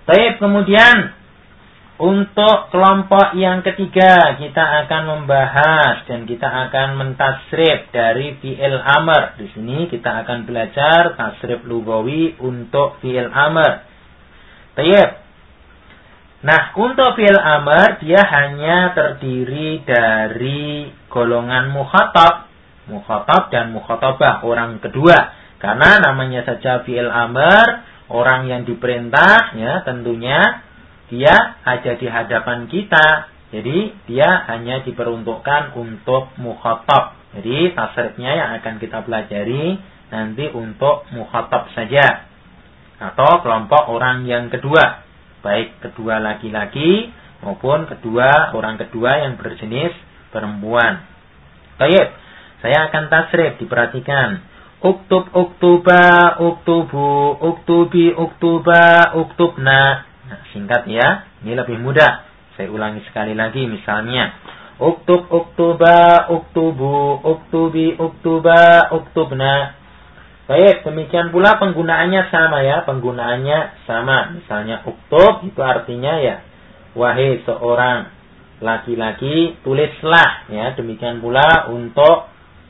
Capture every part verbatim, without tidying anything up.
Baik, kemudian untuk kelompok yang ketiga kita akan membahas dan kita akan mentasrif dari fi'il amr. Di sini kita akan belajar tasrif lugawi untuk fi'il amr. Baik. Nah, untuk fi'il amr dia hanya terdiri dari golongan mukhatab, mukhatab dan mukhatabah, orang kedua. Karena namanya saja fi'il amr, orang yang diperintah ya tentunya dia ada di hadapan kita. Jadi dia hanya diperuntukkan untuk mukhatab. Jadi tasrifnya yang akan kita pelajari nanti untuk mukhatab saja. Atau kelompok orang yang kedua. Baik kedua laki-laki maupun kedua orang kedua yang berjenis perempuan. Baik, saya akan tasrif, diperhatikan. Uktub, uktuba, uktubu, uktubi, uktuba, uktubna. Nah, singkat ya, ini lebih mudah. Saya ulangi sekali lagi misalnya. Uktub, uktuba, uktubu, uktubi, uktuba, uktubna. Baik, demikian pula penggunaannya sama ya, penggunaannya sama. Misalnya uktub itu artinya ya, wahai seorang laki-laki tulislah ya. Demikian pula untuk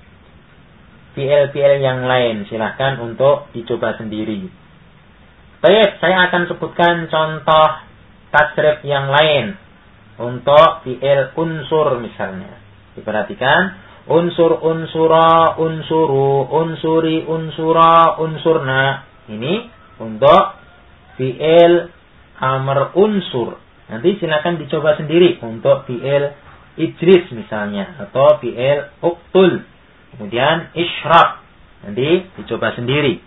fi'il-fi'il yang lain, silahkan untuk dicoba sendiri. Baik, saya akan sebutkan contoh tasrif yang lain untuk fi'il unsur misalnya. Diperhatikan. Unsur, unsura, unsuru, unsuri, unsura, unsurna. Ini untuk fi'il amr unsur. Nanti silakan dicoba sendiri untuk fi'il ijris misalnya. Atau fi'il uktul. Kemudian isyraf. Nanti dicoba sendiri.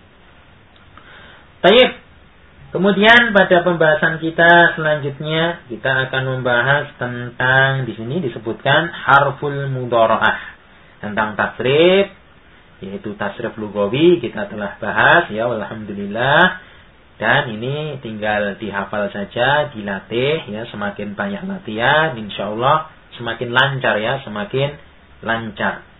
Baik. Kemudian pada pembahasan kita selanjutnya kita akan membahas tentang di sini disebutkan harful mudhara'ah. Tentang tasrif, yaitu tasrif lugawi kita telah bahas ya, alhamdulillah. Dan ini tinggal dihafal saja, dilatih ya, semakin banyak latihan insyaallah semakin lancar ya, semakin lancar.